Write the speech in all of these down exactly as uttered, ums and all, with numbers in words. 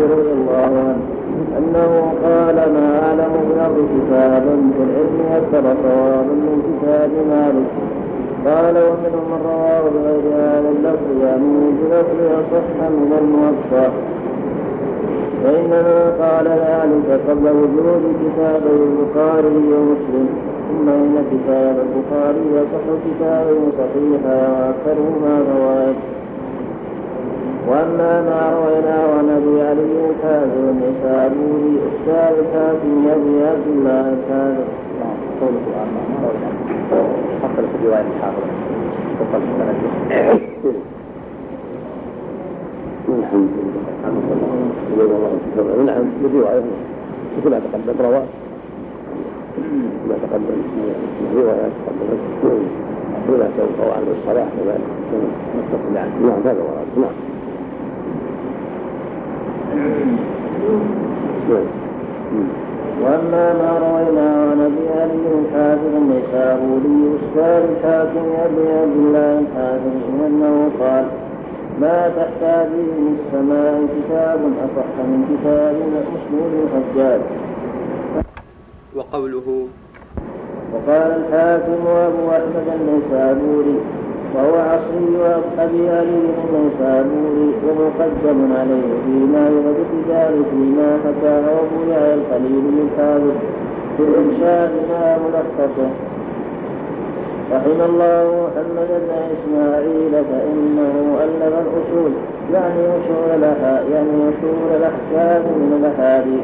رضي الله عنه أنه قال ما أعلم من الأرض كتابا في العلم أكثر صوابا من كتاب مالك. قال ومنهم من رواه بغير هذا اللفظ يعني بلفظ أصح من الموطأ. فإنما قال ذلك قبل وجود كتابي البخاري ومسلم، ثم إن كتاب البخاري يصح كتابين صحيحا وأكثرهما فوائد. وأما ما رويناه عن أبي علي الحافظ النسابوري أستاذ الحاكم أبي عبد الله الحافظ قوله حصل في رواية الحافظ وصل السند. الحمد لله. نعم بالرواية مثل ما تقدم رواه ما تقدم من روايات تقدمت ولا سوف عن الصلاة كذلك متصل عنه. نعم هذا ورد. نعم. وأما ما روينا عن أبي علي الحافظ النسابوري أستاذ الحاكم أبي عبد الله الحافظ أنه قال ما تحتاج من السماء كتاب أصح من كتاب مسلم الحجاج. وقوله وقال الحاكم أبو أحمد النسابوري وهو عصري أبي علي النسابوري ومقدم عليه فيما يرد الرجال فيما حكاه أبو يحيى الخليل الحافظ في الإرشاد ما ملخصه. رحم الله محمد بن إسماعيل فإنه ألف الأصول يعني أصول يعني أصول الأحكام من الأحاديث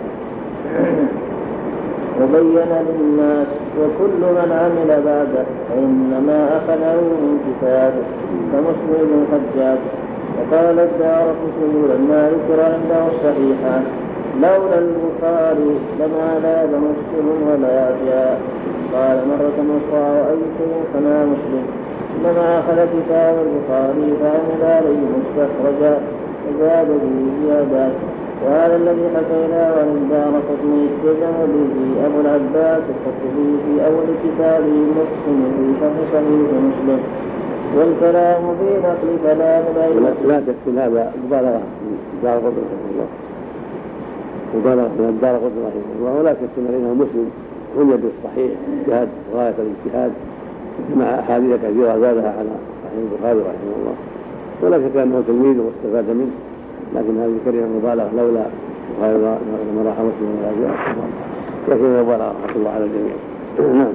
وبين للناس وكل من عمل بعده فإنما أخذه من كتابه كمسلم الحجاج. وقال الدارقطني لما ذكر عنده الصحيحان لولا البخاري لما لاذ مسلم ولا جاء. قال مرة أخرى وأي شيء فما مسلم إنما أخذ كتاب البخاري فعمل عليه مستخرجا وزاد به زيادات. وهذا الذي حكيناه عن الدارقطني استلزم به أبو العباس القرطبي في أول كتابه المحسن في شرح صحيح مسلم. والكلام في نقل كلام الأئمة لا تكفي هذا مبالغة من الدارقطني رحمه الله مبالغة من الدارقطني رحمه الله ولا تكفي بينه مسلم وجد الصحيح اجتهاد غاية الاجتهاد مع أحاديث كثيرة زادها على صحيح البخاري رحمه الله ولا شك أنه تلميذ واستفاد منه لكن هذه كلمة مبالغة لولا ما راح مسلم ولا جاء لكن مبالغة رحمة الله على الجميع. نعم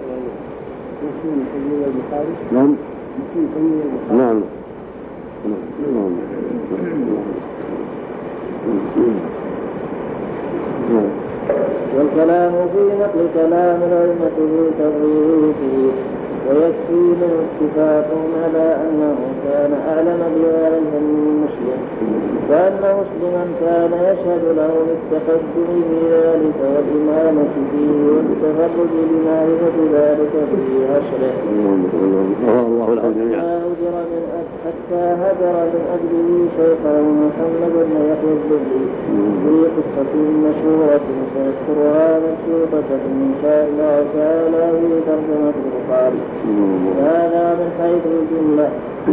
نعم نعم نعم. والكلام في نقل كلام الأئمة في تضعيفه ويكفي من اتفاقهم على أنه كان أعلم بذلك من مسلم وأن مسلما كان يشهد له بالتقدم في ذلك والإمامة فيه والتفرد بمعرفة ذلك في عشره حتى هجر من أجله شيخه محمد بن يحيى الزهري في قصة مشهورة سيذكرها مكتوبة إن شاء الله تعالى في ترجمة البخاري. هذا من حيث الجملة.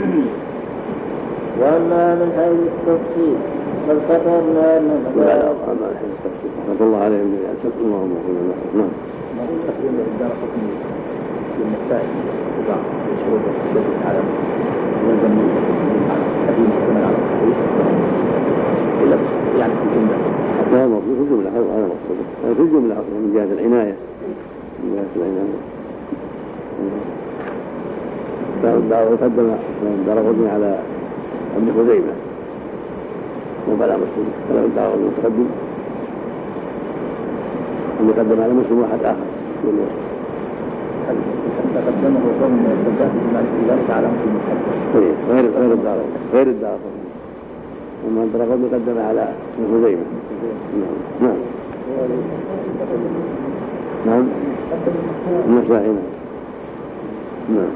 وأما من حيث التفصيل فالكتبنا أن رحمة الله عليه اللهم صل نعم تقديم الدارقطني للمسائل وضع شروط الشيخ على يلزم حديث الثمن على الصحيح إلا يعني في الجملة هذا مقصود في الجملة هذا مقصود في الجملة من جهة العناية من جهة العناية قدم الدارقطني على ابن خزيمة وبلا مسلم فلا الدارقطني متقدم أن يقدم على مسلم واحد آخر تقدمه قوم من السجاد بما ذلك على مسلم الحج غير غير الدارقطني غير الدارقطني وما الدارقطني قدم على ابن خزيمة. نعم نعم النسائي نعم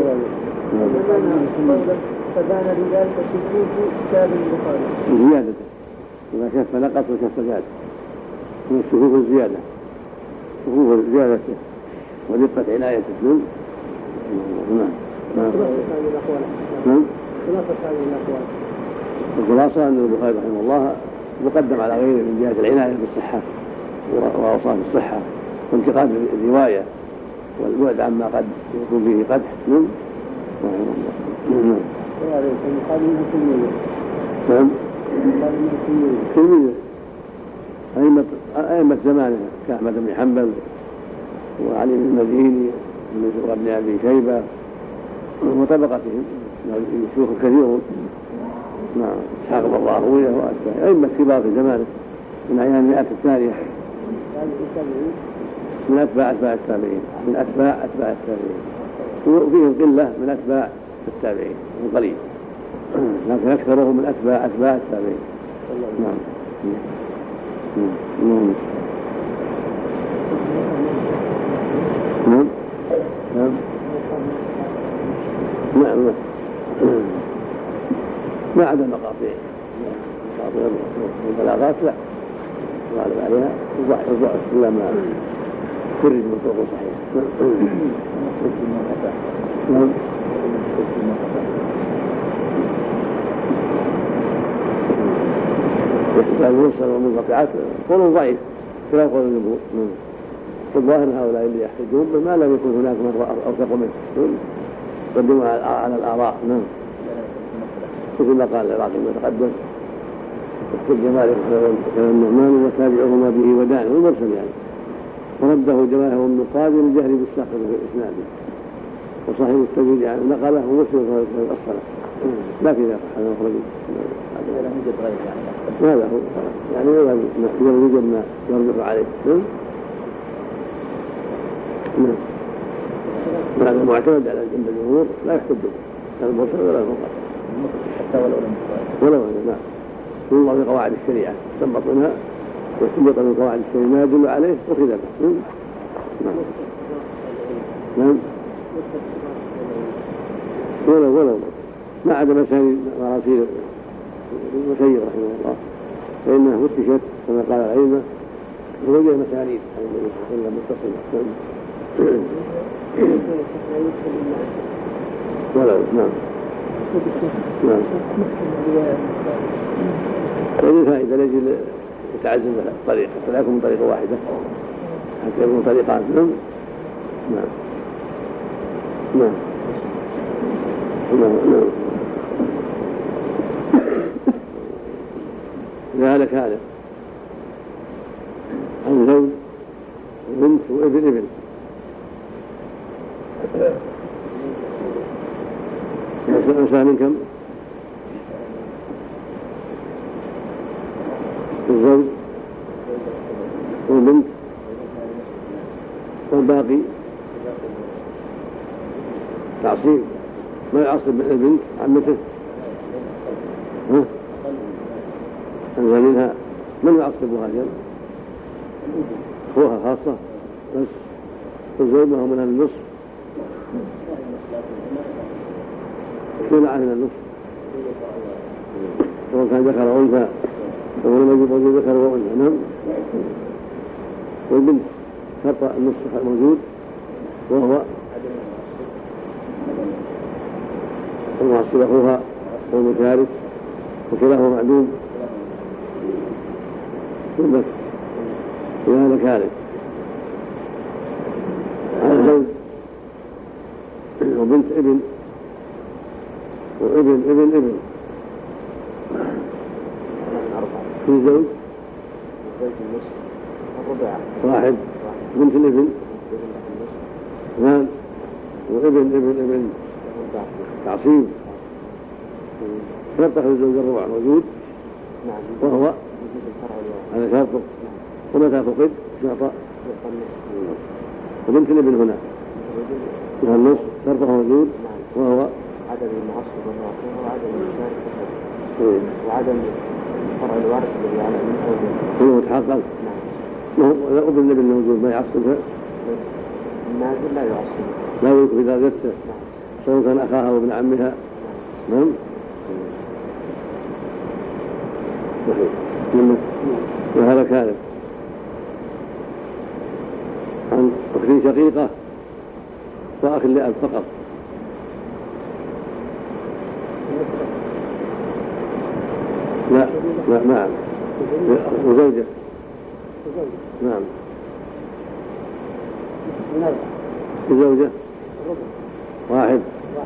فبان بذلك شكوك كتاب البخاري زيادته إذا شف نقص وشف زاد من الشكوك الزيادة شكوك زيادته ودقة عناية السن. نعم نعم خلاصة هذه الأقوال الخلاصة أن البخاري رحمه الله مقدم على غيره من جهة العناية بالصحة وأوصاف الصحة وانتقاد الرواية والبعد عما قد يكون فيه قدح. نعم نعم كلمية أئمة أئمة زمانه كأحمد بن حنبل وعلي بن المديني وابن أبي شيبة وطبقتهم شيوخ كثيرون. نعم إسحاق بن راهويه وأتباعه أئمة كبار في زمانه من أيام المئات الثانية من أتباع أتباع التابعين من أتباع أتباع التابعين وفيهم قلة من أتباع التابعين قليل لكن أكثرهم من أتباع أتباع التابعين. نعم نعم نعم نعم نعم ما عدا مقاطع مقاطع البلاغات لا غالب عليها الضعف إلا ما فرد من طرق صحيح. نعم يحتاج المرسل والمنقطعات قول ضعيف كلا قول الجمهور. الظاهر هؤلاء اللي يحتجون بما لم يكن هناك من أوثق منه قدموا على الآراء. نعم مثل ما قال العراقي ما تقدم احتج مالك كان النعمان وتابعهما به ودانه المرسل يعني ورده جماهير النقاد للجهل بالساقط في الإسناد وصحيح التجويد يعني نقله ومسلم في الصلاة لا في ذلك هذا مخرج هذا هو يعني يوجد ما يرجع عليه. نعم هذا معتمد على عند الجمهور لا يحتج به المرسل ولا المنقطع حتى ولو لم ولو نعم كل الله في قواعد الشريعة استنبط منها واستنبط من قواعد الشريعة ما يدل عليه وخذ به. نعم نعم ولو ولو ما عدا مسائل مراسيل المسيب رحمه الله فإنها فتشت كما قال العلماء ووجد مسانيد إلا متصلة. ولو نعم نعم هذه فائدة لأجل يتعزم الطريق حتى لا يكون من طريقة واحدة حتى يكون طريقات. نعم نعم نعم نعم نعم ذلك هذا عن زوج وبنت وابن ابن مسألة من كم؟ الزوج والبنت والباقي تعصيب ما يعصب البنت عمته ها؟ أنزل منها من يعصبها جل أخوها خاصة بس الزوج ما هو من النصف منع من النصف سواء كان ذكر أو أنثى ولم يجب وجود ذكر وأنثى. نعم والبنت شرط النصف موجود وهو المعصب أخوها والمشارك وكلاه معدوم بس إذا ذكرت على زوج وبنت ابن وابن ابن ابن في زوج واحد بنت الابن اثنان وابن ابن ابن تعصيب شرطه الزوج الربع موجود وهو هذا شرطه ومتى فقد شرطه وبنت الابن هنا لها النص شرطه موجود وهو عدم المعصب والمعصوم وعدم المشارك وعدم فرع الوارث الذي على المنزل هو متحقق. نعم لا ابن الابن موجود ما يعصبها النازل لا يعصب لا يمكن إذا زدته سواء كان أخاها وابن عمها. نعم صحيح وهذا كاذب عن أخت شقيقة وأخ لأب فقط. لا لا نعم وزوجة نعم وزوجة واحد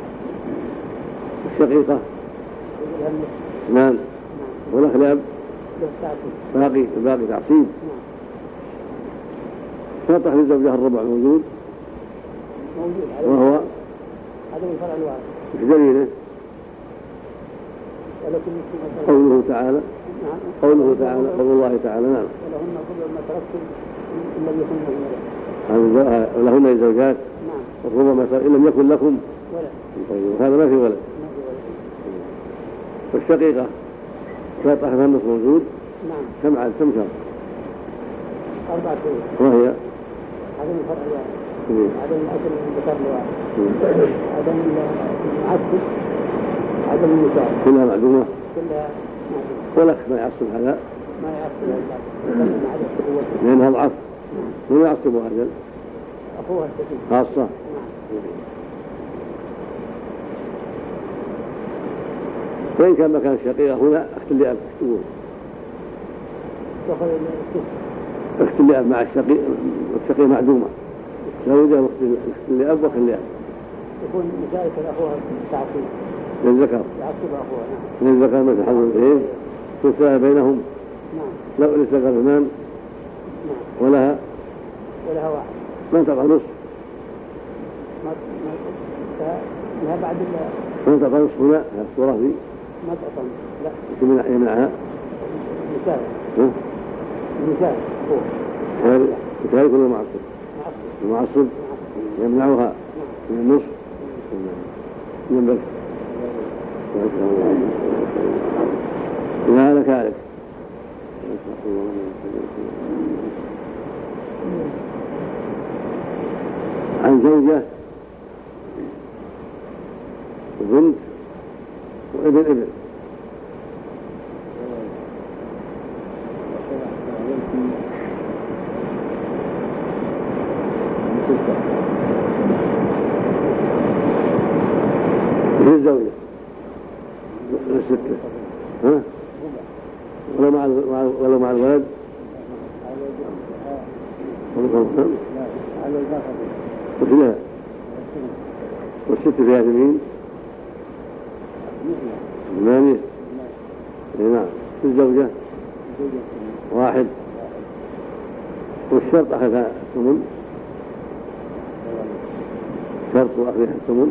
الشقيقة نعم والأخ لأب باقي باقي تعصيب شرط في الزوجة الربع موجود وهو هذا من فرع الوارث مش دليله قوله تعالى قوله تعالى قول الله تعالى نعم ولهن ربع ما تركتم إن لم يكن لكم ولد لهن زوجات نعم الربع ما إن لم يكن لكم ولد طيب هذا ما في ولد والشقيقة شرط أحد النص موجود نعم كم عاد كم شرط أربعة شروط وهي عدم الفرع الوارث عدم الأكل من ذكر الوارث عدم المعصب عدم النساء كلها معدومة كلها معدومة والأخ ما يعصب هذا ما يعصب هذا لأنها ضعف من يعصب هذا أخوها الشقيق خاصة نعم وإن كان مكان الشقيقة هنا أخت اللئب تقول دخل السجن أخت اللئب مع الشقيق الشقيقة معدومة لا يوجد أخت اللئب وأخت اللئب يكون مشاركة أخوها تعصيب للذكر يعصب أخوها نعم للذكر مثل حظ الأنثيين تساوي بينهم نعم لا للذكر اثنان نعم ولها ولها واحد ما تعطى نصف ما ما لها بعد ما تعطى نصف هنا الصورة دي ما تعطى لا يمنع يمنعها مثال مثال هو مثال كل معصب المعصب يمنعها من النصف ينبغي لا لك عليك عن زوجة وبنت وابن ابن هي الزوجة الستة ها ولو مع ولو مع الولد وكلها والست فيها يمين ثمانية نعم الزوجة واحد والشرط أخذها الثمن شرط أخذها الثمن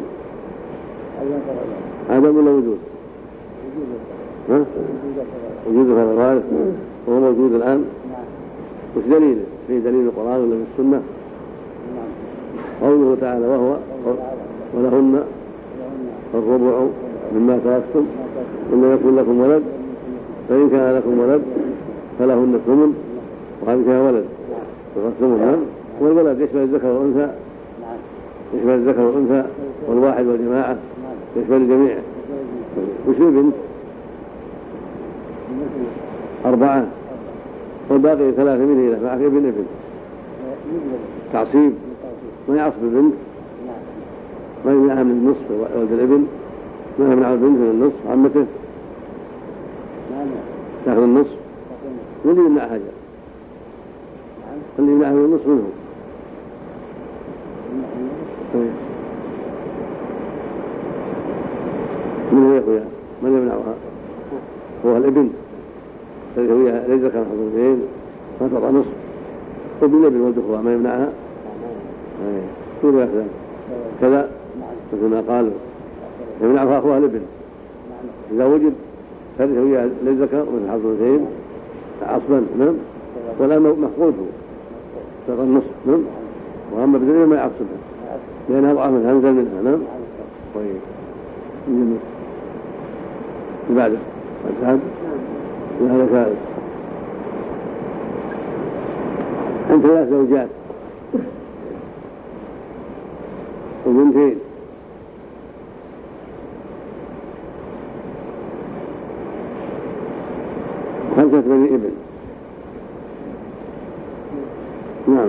عدم ولا وجود؟ ها؟ وجود هذا الوارث وهو موجود الآن وش دليله؟ في دليل القرآن ولا في السنة؟ قوله تعالى وهو ولهن الربع مما تركتم إن لم يكن لكم ولد فإن كان لكم ولد فلهن الثمن وهذا كان ولد الثمن والولد يشمل الذكر والأنثى يشمل الذكر والأنثى والواحد والجماعة يشمل الجميع. وش البنت؟ أربعة والباقي ثلاثة من إلى معك ابن ابن تعصيب ما يعصب البنت ما يمنعها من النصف ولد الابن ما يمنع البنت من النصف عمته تاخذ النصف واللي يمنع حاجة اللي يمنعها من النصف منهم من هو يا أخويا من يمنعها هو الابن الذي هو ليس كان حضرتين ما تطع نصف وابن الابن والدخوة ما يمنعها كل يأخذ كذا مثل ما قالوا يمنعها أخوها الابن إذا وجد هذه هي للذكر مثل حضرتين عصبا نعم ولا مفقوده تطع النصف نعم وأما ابن الابن ما يعصبها لأنها ضعفت هنزل منها نعم طيب من بعده والسعد وهذا ثالث أنت ثلاث زوجات وبنتين خمسة بني ابن نعم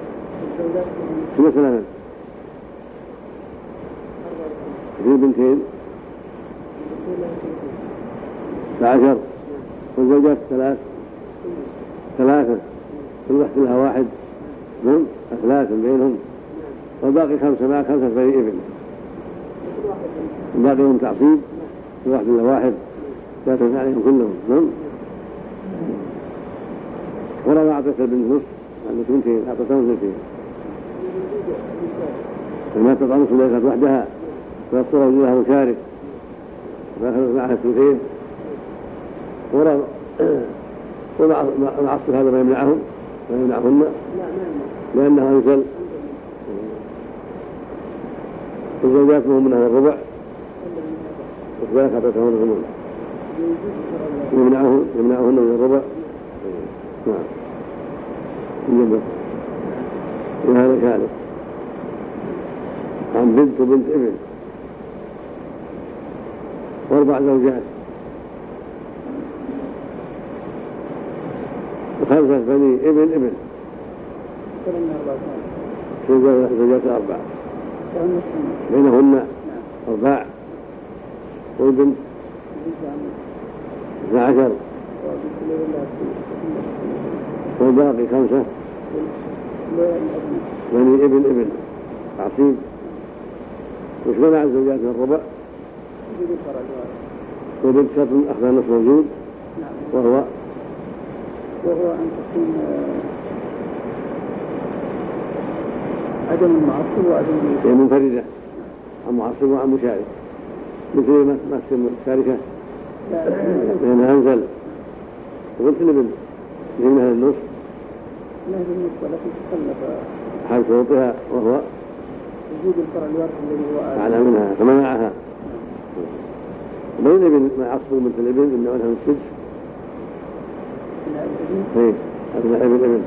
مثلا في بنتين عشر والزوجات ثلاث ثلاثة كل واحد لها واحد هم ثلاثة بينهم والباقي خمسة مع خمسة بني ابن الباقي هم تعصيب كل واحد لها واحد لا تنفع عليهم كلهم هم ولا أعطيت بالنص عندك بنتين أعطيتهم بنتين فما تطع نصف ليست وحدها فيصور لها مشارك فأخذت معها الثلثين ولا ومعصب هذا ما يمنعهم ما يمنعهن لأنها ينزل الزوجات مهم منها الربع وكذلك أعطيتهن الثمن يمنعهن يمنعهن من الربع نعم يجب وهذا كذلك عن بنت وبنت ابن واربع زوجات وخمسة بني ابن ابن زوجات أربعة بينهن أرباع والبنت اثنا عشر والباقي خمسة بني ابن ابن تعصيب. وش منع الزوجات من الربع؟ وبنت شرط أخذ النص موجود وهو وهو أن تكون عدم المعصب وعدم هي منفردة عن معصب وعن مشارك مثل ما تسمى الشاركة لأنها أنزل وبنت الابن لأنها النص نهج النص التي تخلف حال شروطها وهو وجود الفرع الوارث الذي هو أعلى منها فمنعها. بين ابن ما يعصبوا مثل الابن إنه لها من السدس ايه هذا ابن ابن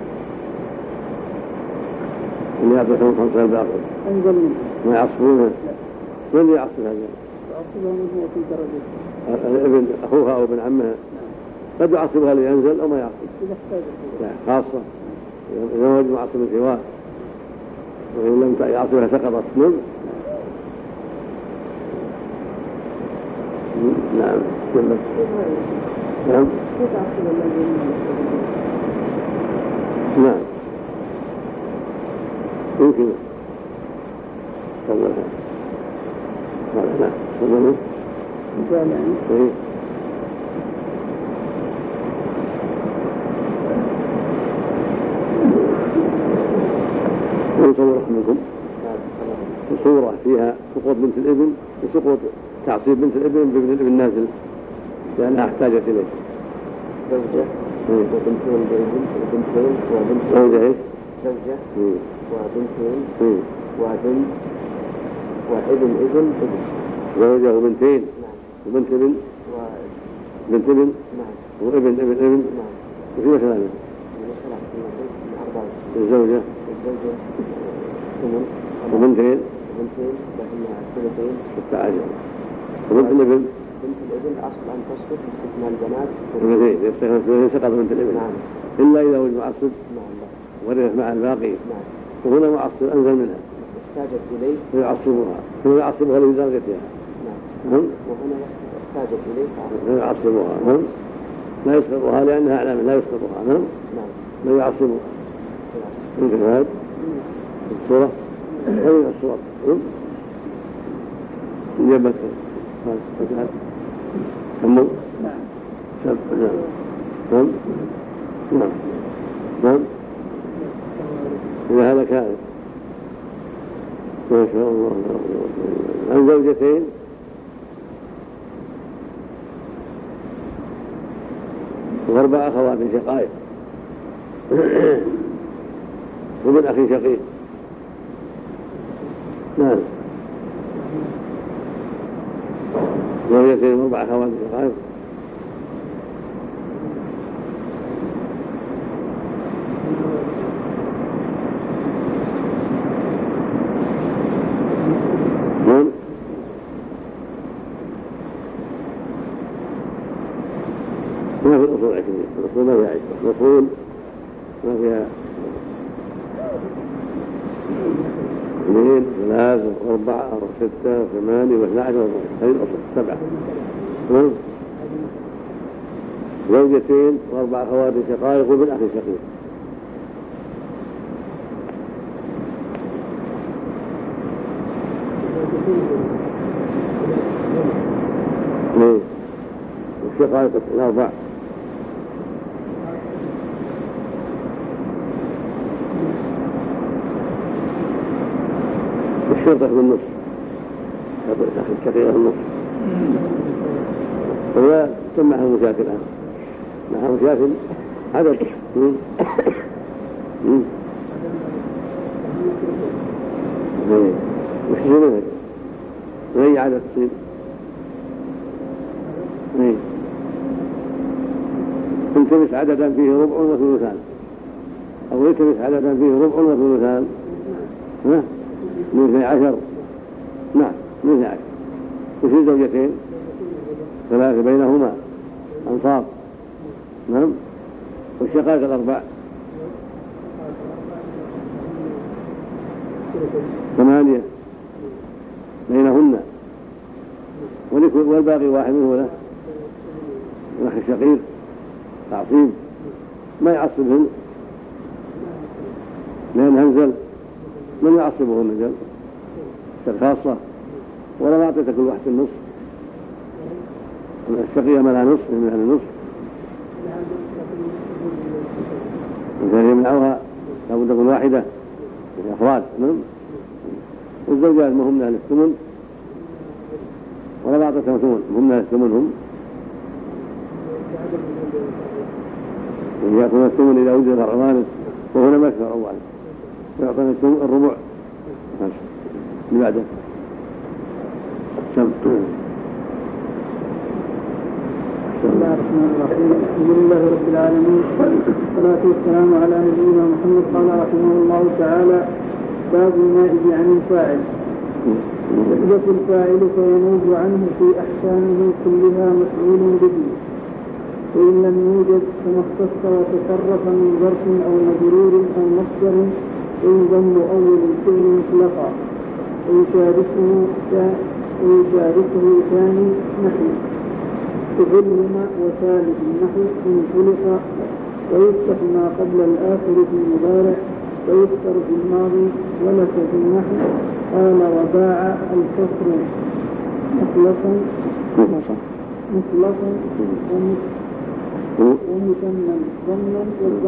اللي يعطيهم خمسة الباقي أنزل منه ما يعصبونه من اللي يعصب هذا؟ يعصبها من هو في درجة الابن أخوها أو ابن عمها قد يعصبها لينزل أو ما يعصب إذا احتاجت خاصة إذا وجد معصب سواه وإن لم يعصبها سقطت منه. نعم نعم نعم يمكن تفضل هذا لا تفضل مثال يعني ونصور منكم صورة فيها سقوط بنت الابن وسقوط تعصيب بنت الابن بابن الابن نازل لأنها احتاجت إليه زوجة وبنتين بابن وبنتين وبنت زوجة زوجة وبنتين وبنت وابن ابن ابن زوجة وبنتين وبنت ابن بنت ابن وابن ابن ابن وفي مثلا الزوجة وبنتين وبنتين فهي ثلثين ستة عشر وبنت الابن بنت الابن أصل أن تسقط باستثناء البنات اثنتين يستخدم اثنتين سقط بنت الابن نعم إلا إذا وجد معصب نعم ورث مع الباقي نعم وهنا معصب أنزل منها احتاجت إليه فيعصبها فيعصبها لدرجتها نعم وهنا احتاجت إليه فيعصبها نعم لا يسقطها لأنها أعلى لا يسقطها نعم نعم لا يعصبها يمكن هذا الصورة هذه الصور جبت هذا كمل نعم سبع نعم نعم نعم نعم إذا هذا كان ما شاء الله عن زوجتين وأربع أخوات شقائق ومن أخي شقيق نعم زوجتين وأربع أخوات شقائق نعم ما في الأصول عشرين الأصول ما فيها عشرين الأصول ما فيها اثنين ثلاثة أربعة ستة ثمانية واثنى عشر هذه الأصول سبعة زوجتين وأربع أخوات شقائق وابن أخ شقيق. اثنين والشقائق الأربع. الشرطة بالنصف، الشقيقة بالنصف. هو سمعها مشاكل الآن، معها مشاكل عدد. وش يسمونه؟ وهي عدد تصير تلتمس عددا فيه ربع وثلثان، أو يلتمس عددا فيه ربع وثلثان من اثني عشر. نعم من اثني عشر. وفي زوجتين ثلاثة بينهما أنصاب. نعم. والشقائق الأربع ثمانية بينهن، والباقي واحد منه له الأخ الشقيق تعصيب ما يعصبهن لأن هنزل من يعصبهن نزل الخاصة، ولا أعطيت كل واحد النصف. الشقيقة ما لها نصف من أهل النصف، وكان يمنعها لابد تكون واحدة في أفراد. والزوجات ما هم أهل الثمن ولا أعطيتهم ثمن، هم أهل الثمن هم يأخذون الثمن إذا وجد العوانس، وهنا ما يكثر أولا يعطون الثمن الربع لبعده. بسم الله الرحمن الرحيم. الحمد لله رب العالمين، والصلاة والسلام على نبينا محمد. قال رحمه الله تعالى: باب النائب عن الفاعل. يحدث الفاعل فينوب عنه في أحكامه كلها مفعول به، وإن لم يوجد فما اختص وتصرف من ظرف أو مجرور أو مصدر ينضم أول الفعل مطلقا، ويشاركه ويشاركه ثاني نحو تظلم، وثالث النحو إن خلق، ويفتح ما قبل الآخر في المضارع، ويذكر في الماضي، ولك في النحو. قال: وباع الكسر مطلقا مطلقا ومثنى ضمنا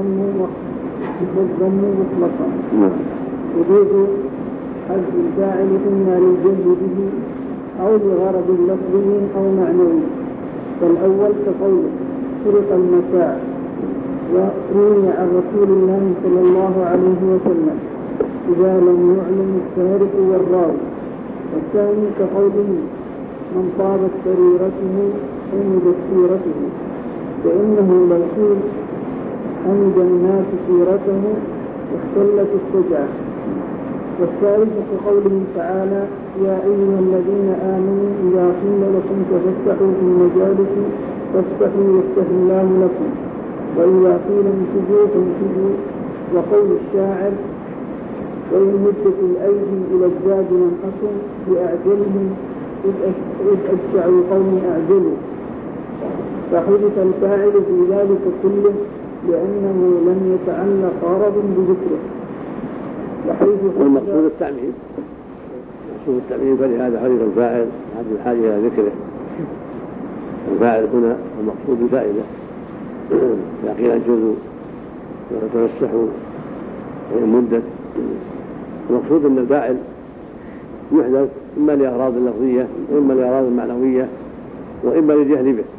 والضم مطلقا. يجوز حذف الفاعل إما للجهل به أو لغرض لفظي أو معنوي. فالأول كقوله: سرق المتاع، وروي عن رسول الله صلى الله عليه وسلم: إذا لم يعلم السارق والراوي. والثاني كقوله: من طابت سريرته حمدت سيرته، فإنه لو قيل حمد الناس سيرته اختلت الشجاع. والثالث كقوله تعالى: يا أيها الذين آمنوا إذا قيل لكم تفسحوا في المجالس فافسحوا يفتح الله لكم، وإذا قيل انشزوا فانشزوا. وقول الشاعر: وإن مدت الأيدي إلى الزاد لم أكن بأعجلهم إذ أشجعوا قوم أعجلوا. فحدث الفاعل في ذلك كله لأنه لم يتعلق غرض بذكره. والمقصود التعميم، مقصود التعميم، فلهذا حدث الفاعل هذه الحاجة إلى ذكره. الفاعل هنا المقصود الفائدة، إذا قيل انشزوا وتفسحوا وإن مدت. المقصود أن الفاعل يحدث إما لأغراض لفظية وإما لأغراض معنوية وإما للجهل به،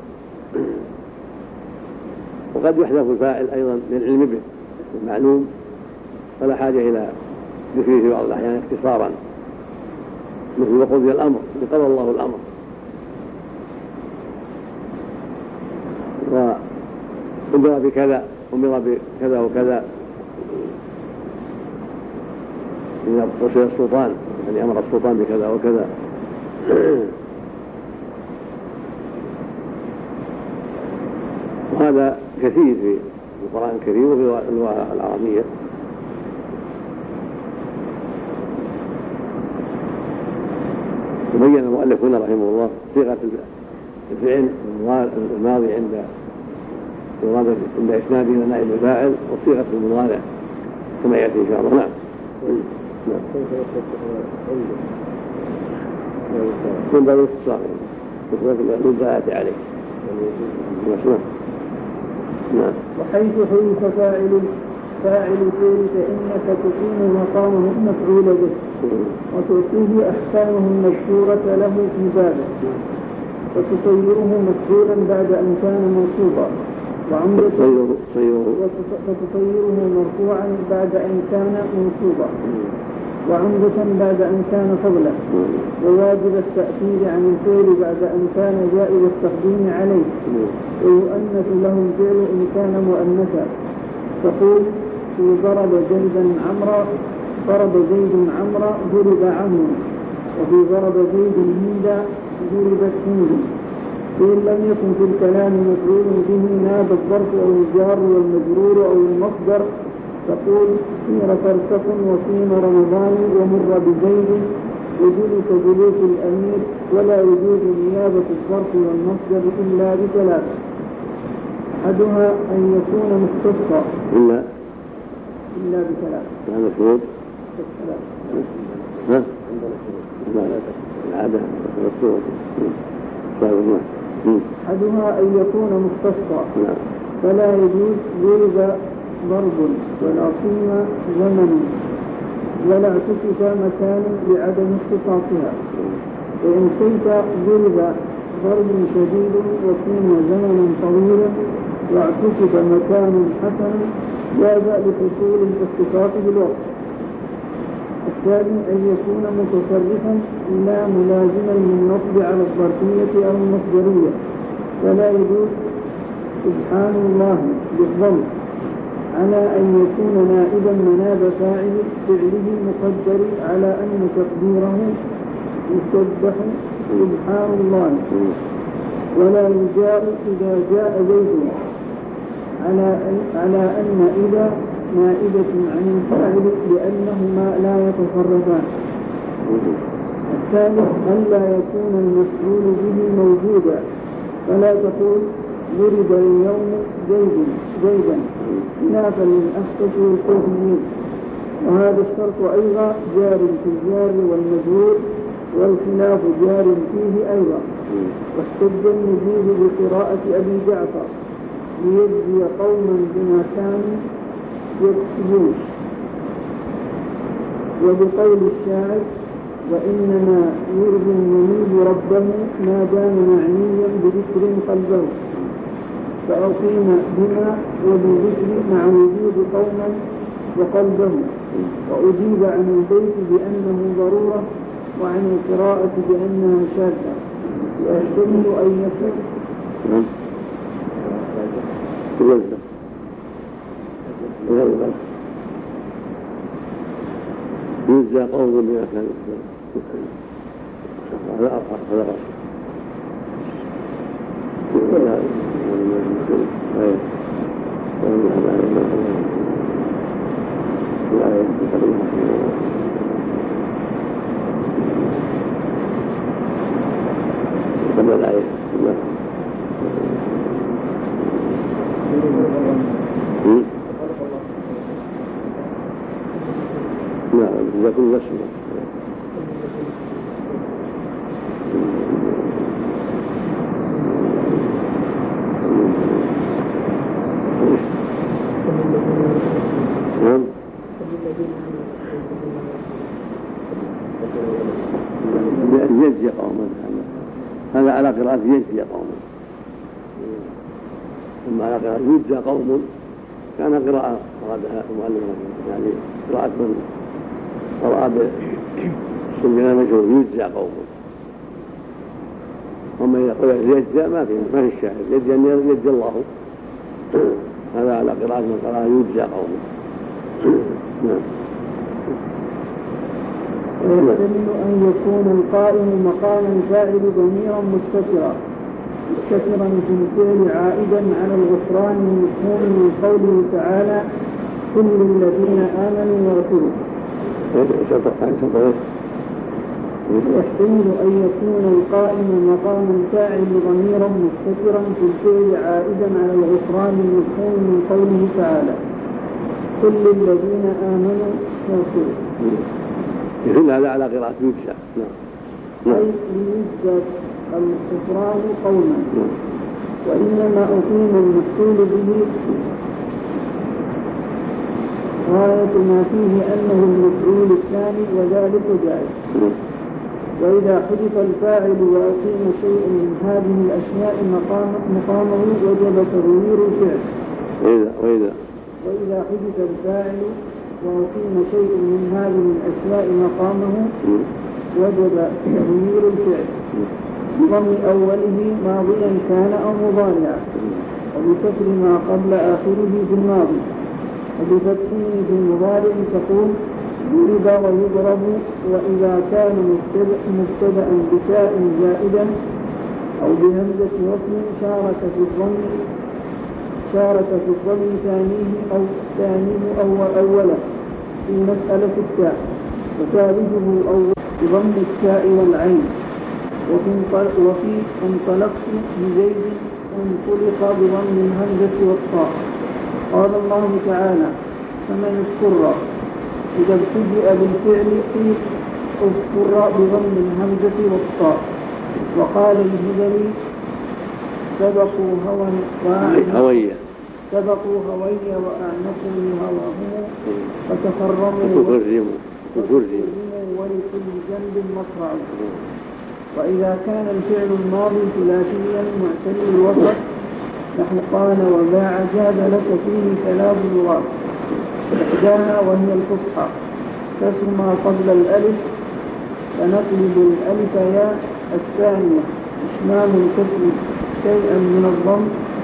وقد يحدث الفاعل أيضا للعلم به المعلوم، فلا حاجة إلى ذكره في بعض الأحيان اختصارا، مثل وقضي الأمر قضى الله الأمر. وأمر بكذا أمر بكذا وكذا إذا أرسل السلطان، يعني أمر السلطان بكذا وكذا. وهذا كثير في القرآن الكريم وفي اللغة العربية. وبين المؤلف هنا رحمه الله صيغة الفعل الماضي عند يراد عند إسناده إلى نائب الفاعل وصيغة المضارع كما يأتي إن شاء الله. نعم. نعم. من باب الاختصار من الآيات عليه. نعم. وحيث حيث فاعل فاعل فعل فإنك تقيم مقامه المفعول به وتعطيه أحكامه المذكورة له في بابه وتصيره مفعولا بعد أن كان منصوبا وتصيره مرفوعا بعد أن كان منصوبا وعمدة بعد أن كان فضلا وواجب التأثير عن الفعل بعد أن كان جائز التقديم عليه ويؤنث له الفعل إن كان مؤنثا. تقول في ضرب زيدا عمرا ضرب زيد عمرا ضرب عمرو وفي ضرب زيد هندا ضربت هند. فإن لم يكن في الكلام مفعول به ناب الظرف أو الجار والمجرور أو المصدر تقول سير فرسخ وصيم رمضان ومر بزيد وجلس جلوس الأمير ولا يجوز نيابة الظرف والمصدر إلا بثلاث. أحدها أن يكون مختصا إلا إلا بثلاث. هذا شروط ها؟ العادة أحدها أن يكون مختصا فلا يجوز ضرب ضرب ولا صيم زمن ولا اعتكف مكان لعدم اختصاصها. وإن كنت ضرب ضرب شديد وصيم زمنا طويلا واعتكف مكان حسن جاز لحصول الاختصاص بالوقت. الثاني أن يكون متصرفا لا ملازما للنصب على الظرفية أو المصدرية فلا يجوز سبحان الله بالضم على أن يكون نائبا مناب فاعل فعله مقدر على أن تقديره يسبح سبحان الله. ولا يجاء إذا جاء زيد على على أن إذا نائبة عن الفاعل لأنهما لا يتصرفان. الثالث ألا يكون المفعول به موجودا فلا تقول ضرب اليوم زيد زيدا خلافا للأخطس والكوفيين. وهذا الشرط أيضا جار في الجار والمجرور والخلاف جار فيه أيضا. واحتج المجيب بقراءة أبي جعفر ليجزي قوما بما كانوا يكسبون وبقول الشاعر وإنما يرضي المنيب ربه ما دام معنيا بذكر قلبه فأقيم بما وبذكر مع وجود قوما وقلبه. وأجيب عن البيت بأنه ضرورة وعن القراءة بأنها شاذة ويحتمل أن يكون يجزى قوم بما كان هذا أرخص هذا أرخص قبل الآية نعم إذا كل نسمة بأن يجزي قوما هذا على قراءة يجزي قوما ثم على قراءة يجزى قوم كان قراءة أرادها المؤلف يعني قراءة من قراءة بالسنة مجهول يجزى قوم. وما يقول يجزى ما في ما في الشاهد يجزى أن يجزى الله هذا على قراءة من قراءة يجزى قوم. نعم. ويحتمل أن يكون القائم مقام الفاعل ضميرا مستترا مستترا في الفعل عائدا على الغفران المفهوم من قوله تعالى كل الذين آمنوا يغفروا. يحتمل أن يكون القائم مقام الفاعل ضميرا مستترا في الفعل عائدا على الغفران المفهوم من قوله تعالى كل الذين آمنوا يغفروا. يدل هذا على قراءة يكسى. نعم. أي ليزداد الغفران قوما. وإنما أقيم المفعول به غاية ما فيه أنه المفعول الثاني وذلك جائز. وإذا حدث الفاعل وأقيم شيء من هذه الأشياء مقام مقامه وجب تغيير الفعل. وإذا وإذا وإذا حدث الفاعل وأقيم شيء من هذه الأشياء مقامه وجب تغيير الفعل بضم أوله ماضيا كان أو مضارعا وبكسر ما قبل آخره بالماضي وبفتحه بالمضارع تقول ضرب ويضرب. وإذا كان مبتدأ بتاء زائدا أو بهمزة وصل شارك في الضم شارك في الضم ثانيه أو ثانيه أو أوله في مسألة التاء وثالثه أول بضم التاء والعين. وفي انطلقت بزيد انطلق بضم الهمزة والطاء. قال الله تعالى فمن اضطر إذا ابتدأ بالفعل قيل اضطر بضم الهمزة والطاء. وقال الهذلي سبقوا هوى هوية سبقوا هوية وأعنقوا هواهم فتفرموا وتفرموا ولكل جنب مصرع. وإذا كان الفعل الماضي ثلاثيا معتل الوسط نحو قال وباع جاد لك فيه ثلاث لغات إحداها وهي الفصحى كسر ما قبل الألف فنقلب الألف ياء. الثانية إشمام الكسر شيئا من الضم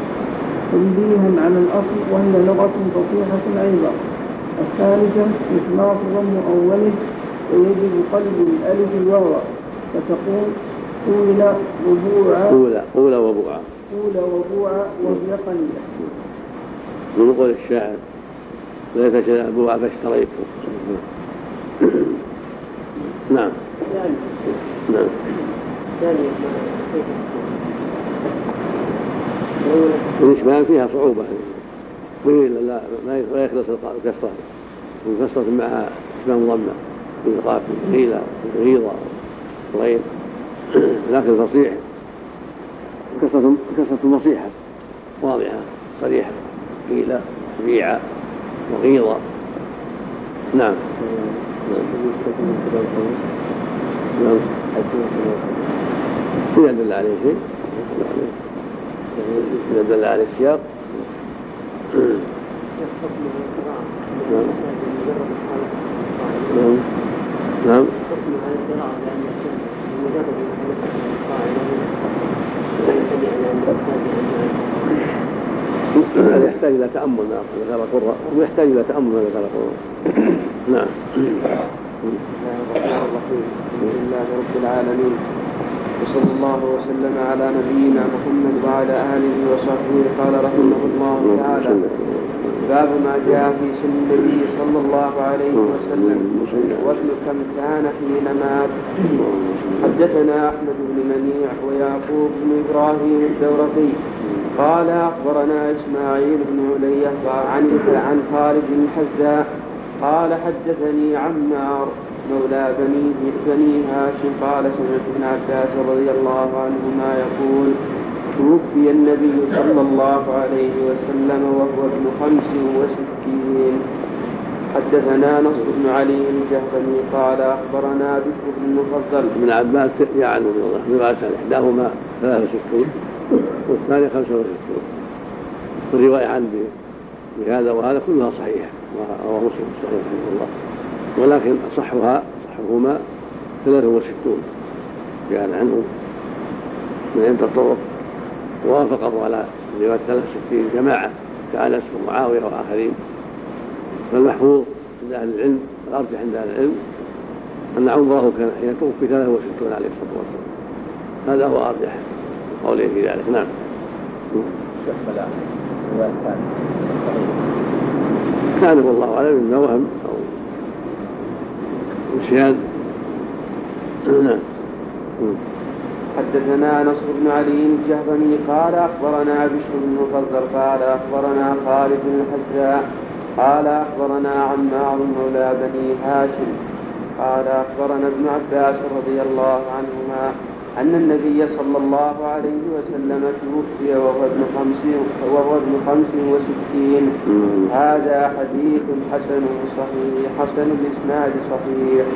تنبيها على الأصل وهي لغة فصيحة أيضا. الثالثة إطلاق ضم أوله ويجب قلب الألف الواو فتقول أولى وبوعا أولى أولى وبوعا أولى وبوعا وهي قليلة. من قول الشاعر لا تشتري بوعا فاشتريته. نعم نعم. الإشمام فيها صعوبة قيل لا ما يخلص الكسرة والكسرة معها إشمام ضمة بالقاف قيل غيظة غير لكن الفصيح كسرة كسرة مصيحة واضحة صريحة قيل بيعة وغيظة. نعم نعم. إذا دل عليه شيء إذا دل عليه السياق. نعم نعم نعم. هذا يحتاج إلى تأمل ما ذكر القراء ويحتاج إلى تأمل ما ذكر القراء. نعم. الحمد لله رب العالمين وصلى الله وسلم على نبينا محمد وعلى آله وصحبه. قال رحمه الله تعالى باب ما جاء في سن النبي صلى الله عليه وسلم وابن كم كان حين مات. حدثنا أحمد بن منيع ويعقوب بن إبراهيم الدورقي قال أخبرنا إسماعيل بن علية عن خالد بن الحذاء قال حدثني عمار مولى بني, بني هاشم قال سمعت ابن عباس رضي الله عنهما يقول توفي النبي صلى الله عليه وسلم وهو ابن خمس وستين. حدثنا نصر بن علي الجهضمي قال أخبرنا بكر بن المفضل. ابن عباس يعني رواية إحداهما ثلاثة وستون والثاني خمسة وستون. الرواية عن بهذا وهذا كلها صحيحة وهو مسلم صحيح رحمه الله ولكن أصحها أصحهما ثلاثة وستون جاء عنه من عدة طرق ووافقه على رواية ثلاثة وستين جماعة كأنس ومعاوية وآخرين. فالمحفوظ عند أهل العلم الأرجح عند أهل العلم أن عمره كان حين توفي ثلاثة وستون عليه الصلاة والسلام. هذا هو أرجح قوله في ذلك. نعم. كان والله أعلم إنه وهم أو نسيان حدثنا نصر بن علي الجهضمي قال أخبرنا بشر بن المفضل قال أخبرنا خالد بن الحذاء قال أخبرنا عمار مولى بني هاشم قال أخبرنا ابن عباس رضي الله عنهما أن النبي صلى الله عليه وسلم توفي وهو ابن خمس وهو ابن خمس وستين. هذا حديث حسن صحيح حسن الإسناد صحيح.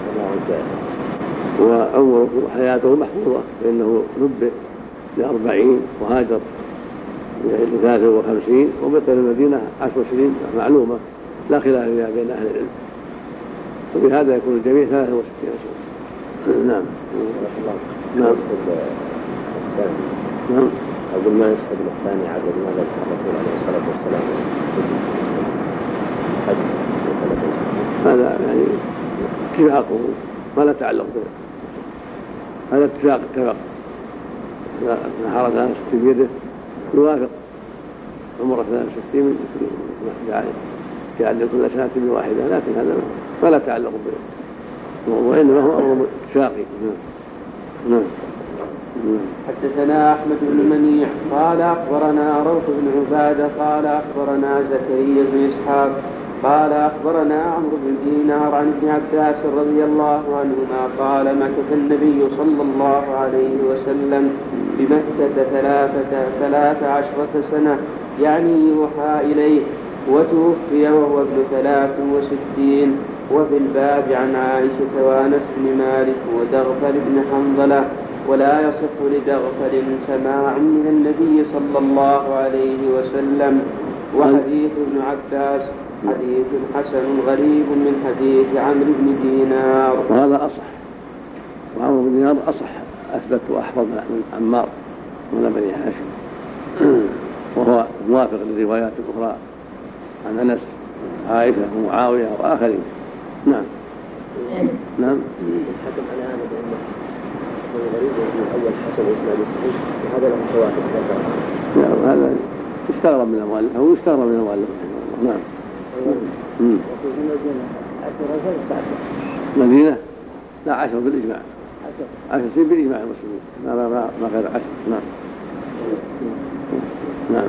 وعمره حياته محفوظة فإنه نبئ لأربعين وهاجر لثلاثة وخمسين وبقي المدينة عشر سنين معلومة لا خلاف فيها بين أهل العلم، وبهذا يكون الجميع ثلاثة وستين سنة. نعم. نعم. نعم. أقول ما يشهد الثاني عدد ماذا الرسول عليه الصلاة والسلام هذا يعني اتفاقه ما لا تعلق به، هذا اتفاق اتفاق ما حرس ثلاثة وستين بيده يوافق عمره ثلاثة وستين يعلق كل سنة بواحدة، لكن هذا ما لا تعلق به، وإنما هو أمر اتفاقي. نعم. حدثنا أحمد بن منيع قال أخبرنا روح بن عبادة قال أخبرنا زكريا بن إسحاق قال أخبرنا عمرو بن دينار عن ابن عباس رضي الله عنهما قال مكث النبي صلى الله عليه وسلم بمكة ثلاثة ثلاث عشرة سنة يعني يوحى إليه، وتوفي وهو ابن ثلاث وستين. وفي الباب عن عائشة وأنس بن مالك ودغفل بن حنظلة، ولا يصح لدغفل سماع من النبي صلى الله عليه وسلم. وحديث ابن عباس حديث حسن غريب من حديث عمرو بن دينار. وهذا أصح، وعمرو بن دينار أصح أثبت وأحفظ من عمار من بني هاشم، وهو موافق للروايات الأخرى عن أنس عائشة ومعاوية وآخرين. نعم. نعم. الحكم على هذا بأنه حسن غريب من أول حسن إسناد صحيح وهذا له فوائد. نعم. هذا يستغرب من المؤلف أو يستغرب من المؤلف. نعم. مدينة لا عشر بالإجماع، عشر سنين بالإجماع المسلمين، ما ما ما غير عشر. نعم. نعم.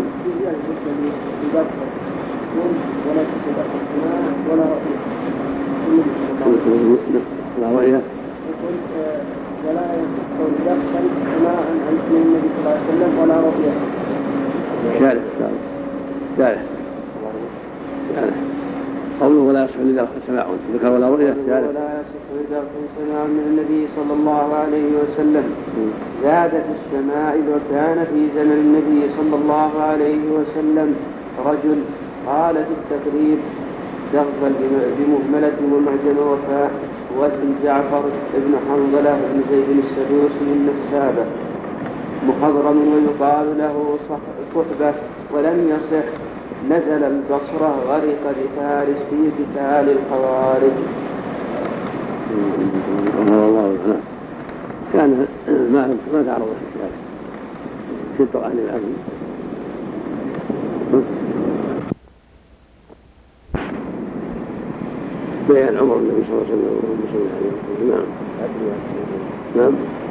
لا رؤية ولا يدخل دخل سماعا عن النبي صلى الله عليه وسلم ولا رؤية. شارح شارح شارح قوله ولا يصح لدرس سماع ذكر ولا رؤية ولا يصح لدرس سماع من النبي صلى الله عليه وسلم. زاد في الشمائل وكان في زمن النبي صلى الله عليه وسلم رجل قال في التقريب دغفل بمهملة ومعجم وفاء واسم جعفر بن حنظلة بن زيد السدوسي النسابة مخضرم ويقال له صحبة ولم يصح. نزل البصرة غرق بفارس في قتال الخوارج. الله كان ما ما تعرض في شطر أهل العلم. بيان عمر النبي صلى الله عليه وسلم ومسلم عليه. نعم. نعم.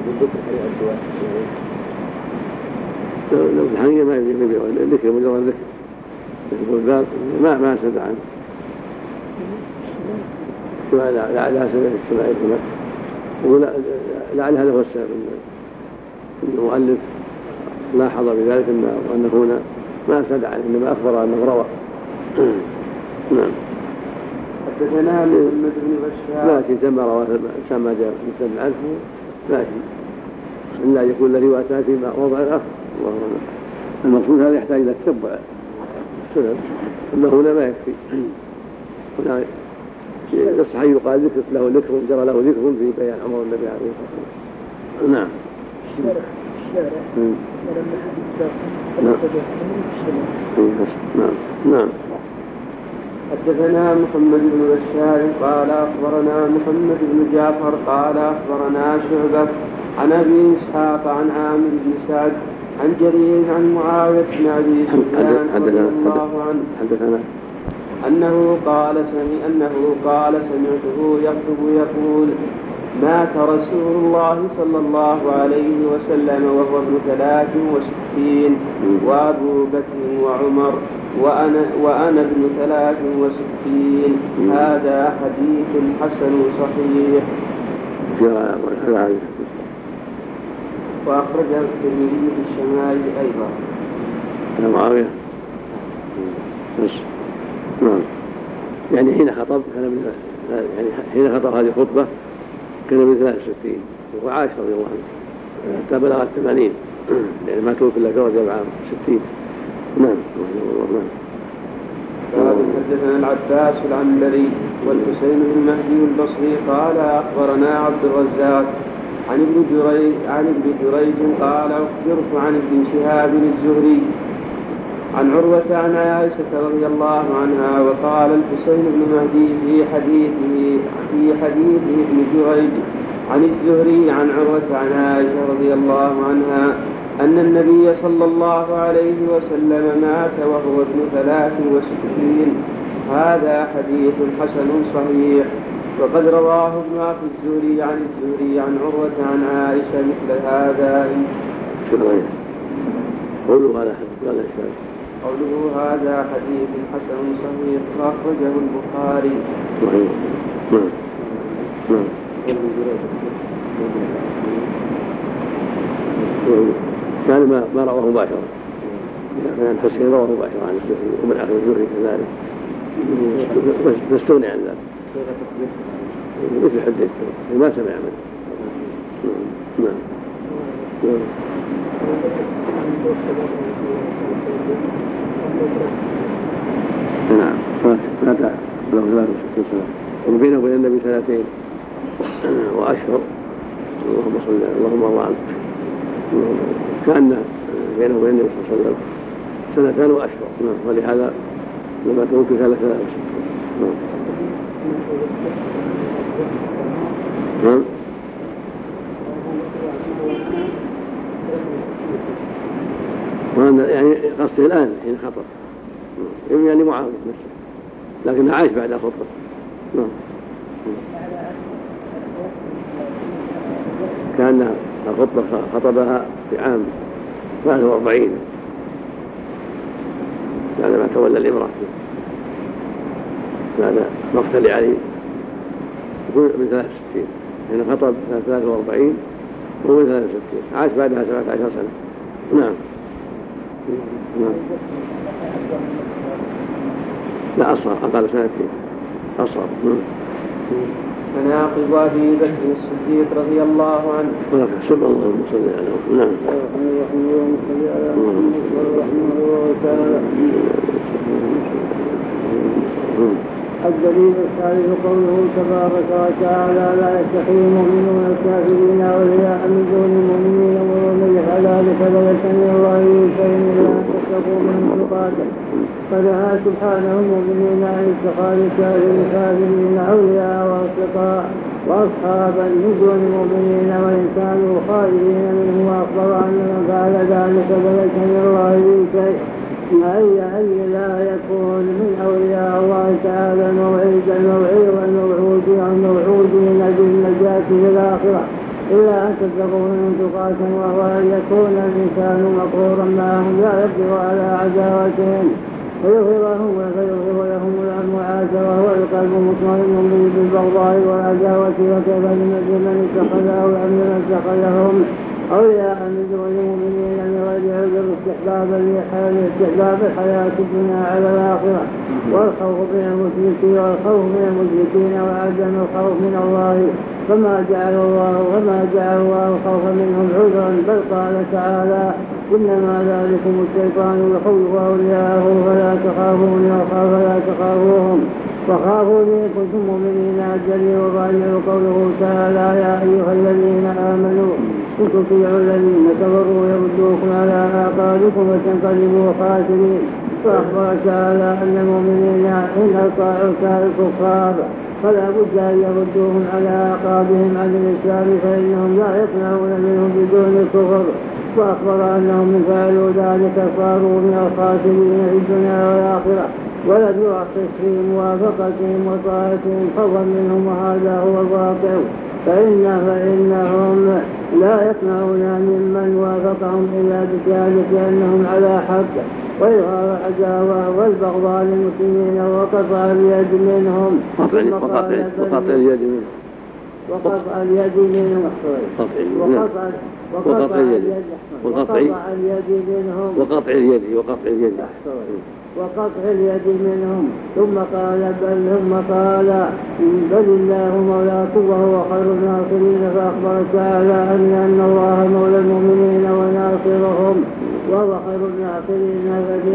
لو الحقيقة ما يبي ذكر مجرد ذكر يقول الباب ما ما سد عنه سواء لعلها سبب السماء الكمال ولعل هذا هو السبب ان المؤلف لاحظ بذلك انه هنا ما سد عنه انما اخبر انه روى. نعم. حدثنا محمد بن بشار لكن ثم رواه كما جاء مثل عنه لكن الا يكون له روايات فيما وضع الاخر. المقصود هذا يحتاج الى تتبع السنن، اما هنا ما يكفي. هنا يصح ان يقال ذكر له ذكر جرى له ذكر في بيان عمر النبي عليه الصلاه والسلام. نعم. نعم. نعم. حدثنا محمد بن بشار قال أخبرنا محمد بن جعفر قال أخبرنا شعبة عن أبي إسحاق عن عامر بن سعد عن جرير عن معاوية بن أبي سفيان رضي الله عنه حدثنا أنه قال سمع أنه قال سمعته يخطب يقول مات رسول الله صلى الله عليه وسلم وهو ابن ثلاث وستين وأبو بكر وعمر وأنا, وأنا ابن ثلاث وستين. هذا حديث حسن صحيح. وأخرجه الترمذي في الشمائل أيضا. معاوية نعم. يعني حين خطب كان من يعني حين خطب هذه الخطبة كان من ثلاث وستين وعاش رضي الله عنه حتى بلغ الثمانين يعني ما توفي إلا في رجب عام ستين. نعم. قال حدثنا العباس العنبري والحسين بن المهدي البصري قال أخبرنا عبد الرزاق عن ابن جريج عن ابن جريج قال أخبرت عن ابن شهاب الزهري عن عروة عن عائشة رضي الله عنها. وقال الحسين بن مهدي في حديثه في حديثه ابن جريج عن الزهري عن عروة عن عائشة رضي الله عنها أن النبي صلى الله عليه وسلم مات وهو ابن ثلاث وستين. هذا حديث حسن صحيح. وقد رواه ابن أخي الزهري عن الزهري عن عروة عن عائشة مثل هذا. قوله هذا حديث قوله هذا حديث حسن صحيح أخرجه البخاري. كان ما ما رواه مباشرة، كان الحسين رواه مباشرة عن الزهري ومن أخي الزهري كذلك، فاستغني عن ذلك مثل حديث ما سمع منه. نعم. نعم. مات له ثلاث وستين سنة وبينه وبين النبي سنتين وأشهر. اللهم صل اللهم الله عنه. كان بينه وبين النبي صلى الله عليه وسلم سنتان وأشهر. ولهذا لما توفي ثلاث وستين. نعم. وأنا يعني قصدي الآن حين خطر يعني معاوية نفسه، لكن عايش بعد خطبة. نعم. كان الخطبة خطبها في عام ثلاثة وأربعين بعدما تولى الإمرة بعد مقتل علي من ثلاث وستين. حين خطب ثلاثة وأربعين ومن ثلاث وستين عاش بعدها سبعة عشر سنة. نعم. نعم. لا أصغر أقل سنتين أصغر. مناقب أبي بكر الصديق رضي الله عنه. ولك حسب الله صلى على محمد. نعم. الدليل الثالث قوله تبارك وتعالى لا يتخذ المؤمنون الكافرين أولياء من دون المؤمنين ومن يفعل ذلك فليس من الله شيء إلا أن تتقوا منهم تقاته. فنهى سبحانه المؤمنين عن اتخاذ الكافرين أولياء وأصدقاء وأصحابا من دون المؤمنين وإن كانوا خالدين منه، وأخبر أن من فعل ذلك فليس من الله شيء أي أي لا يكون من أولياء الله تعالى الموعد الموعظ الموعود الموعودين بالنجاة في الآخرة إلا أن تتقوا منهم تقاتا، وهو أن يكون الإنسان مقرورا معهم لا يقدر على عداوتهم فيظهرهم فيظهر لهم المعاشرة وهو القلب مطمئن بالبغضاء والعداوة. وكيف ينجي من اتخذ أو أن من اتخذهم أولياء من دون المؤمنين من غير عذر استحبابا لاستحباب الحياة الدنيا على الآخرة والخوف من المشركين والخوف من المشركين وعدم الخوف من الله فما جعل الله وما جعل الله الخوف منهم عذرا، بل قال تعالى إنما ذلكم الشيطان يخوف أولياءه فلا تخافون فلا تخافوهم وخافوني إن كنتم مؤمنين. الدليل الرابع قوله تعالى يا أيها الذين آمنوا إن تطيعوا الذين كفروا يردوكم على أعقابكم وتنقلبوا خاسرين. فأخبر تعالى أن المؤمنين إن أطاعوا الكفار فلا بد أن يردوهم على أعقابهم عن الإسلام فإنهم لا يقنعون منهم بدون الكفر. وأخبر أنهم من فعلوا ذلك صاروا من الخاسرين في الدنيا والآخرة ولم يرخص في موافقتهم وطاعتهم فضلا منهم، وهذا هو الواقع. فإن فإنهم لا يسمعون ممن وافقهم إلا بشهادة أنهم على حق وإظهار العداوة والبغضاء للمسلمين وقطع اليد منهم وقطع اليد منهم وقطع اليد منهم وقطع وقطع اليد وقطع اليد منهم وقطع اليد وقطع اليد وقطع اليد منهم ثم قال بل ثم قال بل الله مولاكم وهو خير الناصرين فأخبر تعالى أن أن الله مولى المؤمنين وناصرهم وهو خير الناصرين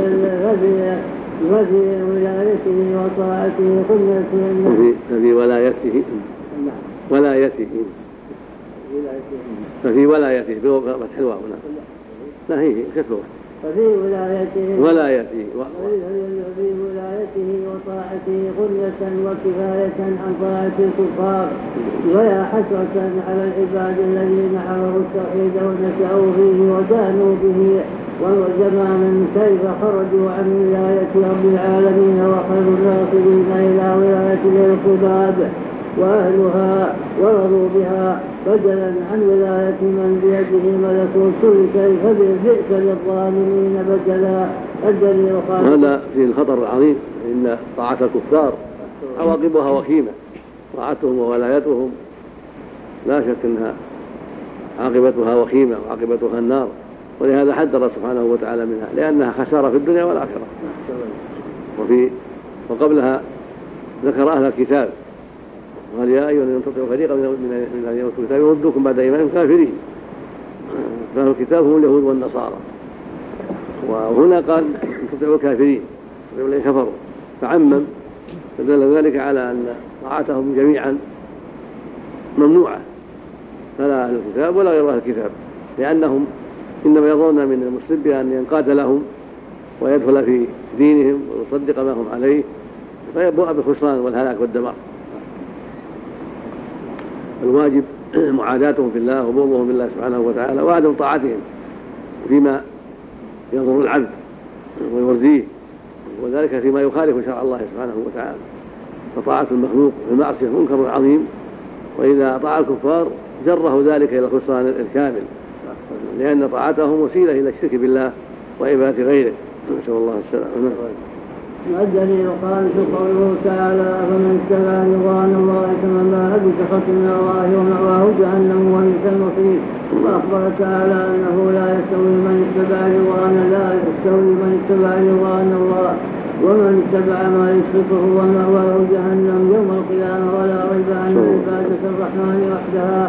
ففي ولايته وطاعته قلنا ففي ولايته ولايته ففي ولايته بفتح الواو لا هي كتبه ففي ولايته ولايته في ولايته وطاعته غنية وكفاية عن طاعة الكفار ويا حسرة على العباد الذين عرفوا التوحيد ونشأوا فيه ودانوا به وزمانا كيف خرجوا عن ولاية رب العالمين وخير الناصرين إلى ولاية العباد وأهلها ورضوا بها بدلا عن ولاية من بيده ملكوت كل شيء فبئس للظالمين بدلا. الدليل هذا فيه الخطر العظيم إن طاعة الكفار عواقبها وخيمة طاعتهم وولايتهم لا شك أنها عاقبتها وخيمة وعاقبتها النار ولهذا حذر سبحانه وتعالى منها لأنها خسارة في الدنيا والآخرة. وفي وقبلها ذكر أهل الكتاب قال يا أيها الذين تطيعوا فريقا من الذين أوتوا الكتاب يردوكم بعد إيمانكم كافرين. فأهل الكتاب هم اليهود والنصارى وهنا قال تطيعوا الكافرين تطيعوا الذين كفروا فعمم فدل ذلك على أن طاعتهم جميعا ممنوعة فلا أهل الكتاب ولا غير أهل الكتاب لأنهم إنما يظنون من المسلم بأن ينقاد لهم ويدخل في دينهم ويصدق ما هم عليه فيبوء بالخسران والهلاك والدمار. الواجب معاداتهم في الله وبغضهم بالله سبحانه وتعالى وعدم طاعتهم فيما يضر العبد ويرضيه وذلك فيما يخالف شرع الله سبحانه وتعالى. فطاعة المخلوق في المعصية منكر عظيم وإذا طاع الكفار جره ذلك إلى الخسران الكامل لأن طاعتهم وسيلة إلى الشرك بالله وعبادة غيره. نسأل الله السلامة. والدليل خالص قوله تعالى فمن اتبع رضوان الله كمن باء بسخط من الله ومأواه جهنم وبئس المصير. وأخبر تعالى أنه لا يستوي من اتبع رضوان لا يستوي من اتبع رضوان الله ومن اتبع ما يسخطه ومأواه جهنم يوم القيامة ولا ريب أن عبادة الرحمن وحدها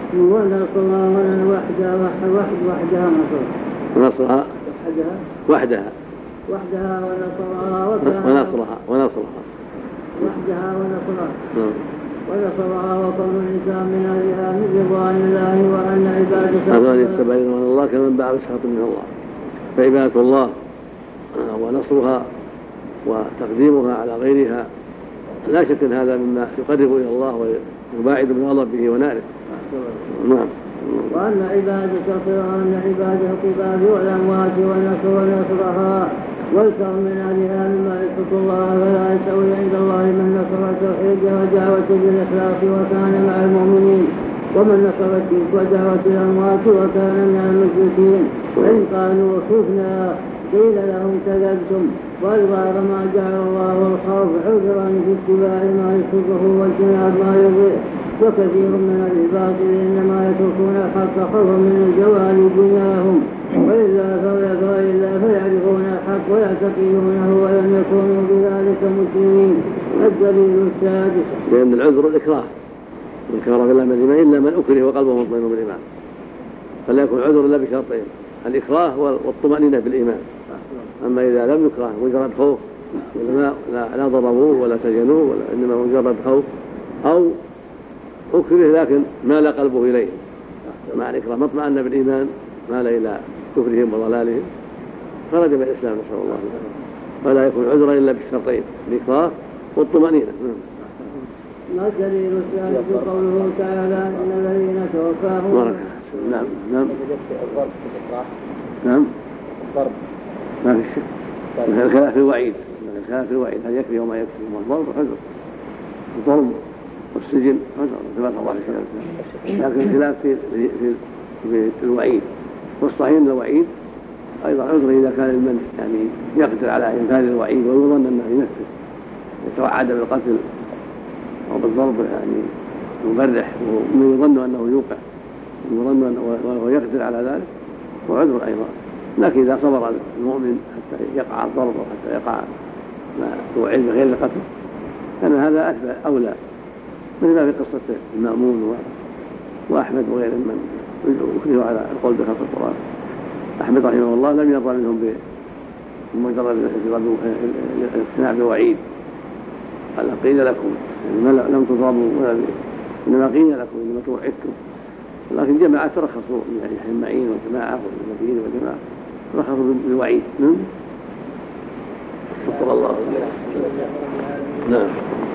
ونصرها وحدها وحدها ونصرها وحدها وحدها ونصرها ونصرها ونصرها وحدها ونصرها ونصرها وقوم الإنسان من أهلها من رضوان الله وأن عبادته أفضل يتبع رضوان الله كمن باع بسخط من الله. فعبادة الله ونصرها وتقديمها على غيرها لا شك أن هذا مما يقرب إلى الله ويباعد من غضب به وناره. نعم. وأن عبادة وأن عبادة القباب والأموات ونصر ونصرها والكرم من أهلها مما يسخط الله فلا يستوي عند الله من نصر التوحيد ودعوة بالإخلاص وكان مع المؤمنين ومن نصر الشرك ودعوة الأموات وكان من المشركين. وإن قالوا خفنا قيل لهم كذبتم والغار ما جعل الله الخوف عذرا في اتباع ما يسخطه واجتناب ما يضيع. وكثير من العباد إنما يتركون الحق خوفا من الزوال دنياهم وإلا فإلا فيعرفون الحق ويعتقدونه ولم يكونوا بذلك مسلمين. الدليل السادس لأن العذر الإكراه من كفر بالله من الإيمان إلا من أكره وقلبه مطمئن بالإيمان فلا يكون عذر إلا بشرطين الإكراه والطمأنينة بالإيمان. أما إذا لم يكره مجرد خوف لا ضربوه ولا سجنوه ولا إنما مجرد خوف أو أكره لكن مال قلبه إليه مع الإكراه مطمئن بالإيمان مال إلى كفرهم وضلالهم خرج من الإسلام نسأل الله فلا يكون عذرا إلا بالشرطين الإكراه والطمأنينة. ما الدليل الثالث قوله تعالى إن الذين توفاهم نعم نعم نعم الضرب ما في شك الخلاف في الوعيد الخلاف في الوعيد هل يكفي وما يكفي الضرب حذر الضرب والسجن عذر كما قضى في الشريعة، لكن الخلاف في في في الوعيد، والصحيح ان الوعيد ايضا عذر اذا كان المن يعني يقدر على انفاذ الوعيد ويظن انه ينفذ، يتوعد بالقتل او بالضرب يعني مبرح ويظن انه يوقع ويظن انه يقدر على ذلك وعذر ايضا. لكن اذا صبر المؤمن حتى يقع الضرب او حتى يقع ما توعد بغير القتل كان هذا اثبت اولى، مثل ما في قصه المأمون واحمد وغير من يكره على القول بخلق القرآن. احمد رحمه الله لم يرضى منهم بمجرد الاقتناع بوعيد، قال قيل لكم لم تضربوا ولا انما قيل لكم انما توعدتم، لكن جماعه ترخصوا من يحيى بن معين وجماعه والمدينه وجماعه ترخصوا بالوعيد. شكر الله. نعم.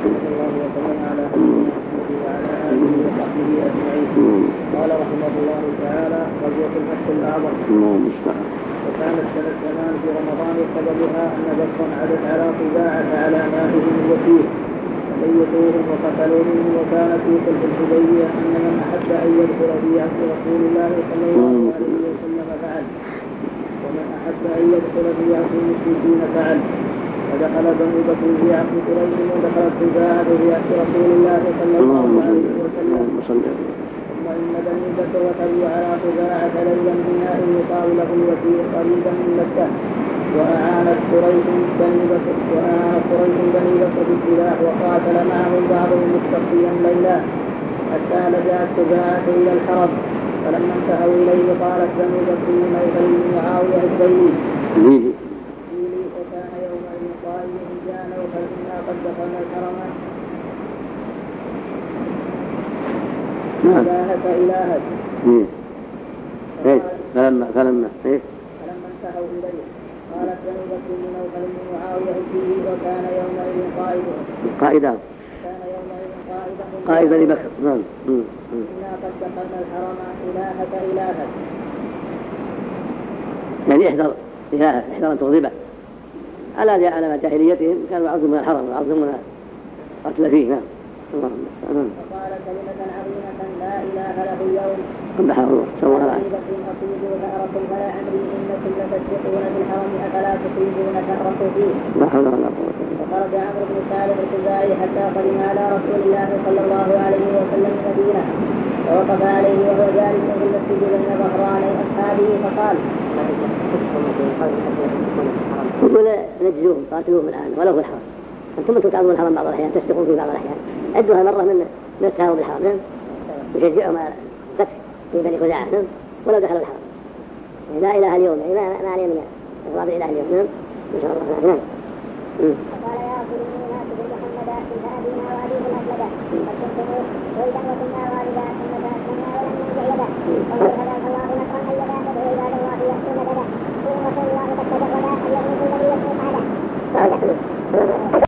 قال رحمه الله تعالى: غزوة الفتح الأعظم. وكانت سنة زمان في رمضان سببها أن بكرا عدت على خزاعة على مائهم الوكيل فميتوهم وقتلوا منهم، وكان في صلح الحديبية أن من أحب أن يدخل في عهد رسول الله صلى الله عليه وسلم فعل، ومن أحب أن يدخل في عهد المشركين فعل، فدخل بنو بكر في عهد قريش ودخلت خزاعة في عهد رسول الله صلى الله عليه وسلم. ثم إن بني بكر وتبوا على خزاعة ليلا بناء يقال له الوكيل قريبا من مكة، وأعانت قريش بني بكر وأعانت قريش بني بكر بالسلاح، وقاتل معهم بعضهم مستخفيا ليلا حتى لجأت خزاعة إلى الحرم، فلما انتهوا إليه قالت بنو بكر لموت معاوية الديلي وكان يومئذ قائل إن جاء نوفل إنا قد دخلنا الحرم إلهك إلهك. فلما فلما فلما انتهوا إليه قالت بنو بكر لنوفل بن معاوية الديلي وكان يومئذ قائدا قائدا كان يومئذ قائدا قائد بني بكر. نعم. إنا قد دخلنا الحرم إلهك إلهك، يعني احذر إلهك، احذر أن تغضبه. على على جاهليتهم كانوا يعظمون الحرم ويعظمون قتل فيه. نعم. فقال كلمة عظيمة لا إله له اليوم قبحه الله سوى الله. أطيبوا ثأركم فلا عمري إنكم لتسبقون بالحرم أفلا تطيبون ثأركم فيه. لا حول ولا قوة. فخرج عمرو بن سالم الخزاعي حتى قدم على رسول الله صلى الله عليه وسلم المدينة، فوقف عليه وهو جالس في المسجد بين ظهراني أصحابه فقال: يقول نجزوهم قاتلوهم الآن ولو في الحرم، أنتم أنتم تعظمون الحرم بعض الأحيان، تسبقون في بعض الأحيان، عدوها مرة من من التهاون بالحرم، يشجعهم على القتل في بني خزاعة ولو دخلوا الحرم. لا إله اليوم، يعني ما عليه من إضراب الإله اليوم. إن شاء الله. نعم. فقال يا رسول الله لا تقل محمدا إن أبينا وأبيه الأسلدا قد كنتموه وإذا وكنا والدا ثم تأسلنا ولم نرجع يدا وقد هداك الله نصرا أيدا تدعو عباد الله يحسن بدا ثم رسول الله قد تدخل أن يكون الذي يحسن عدا.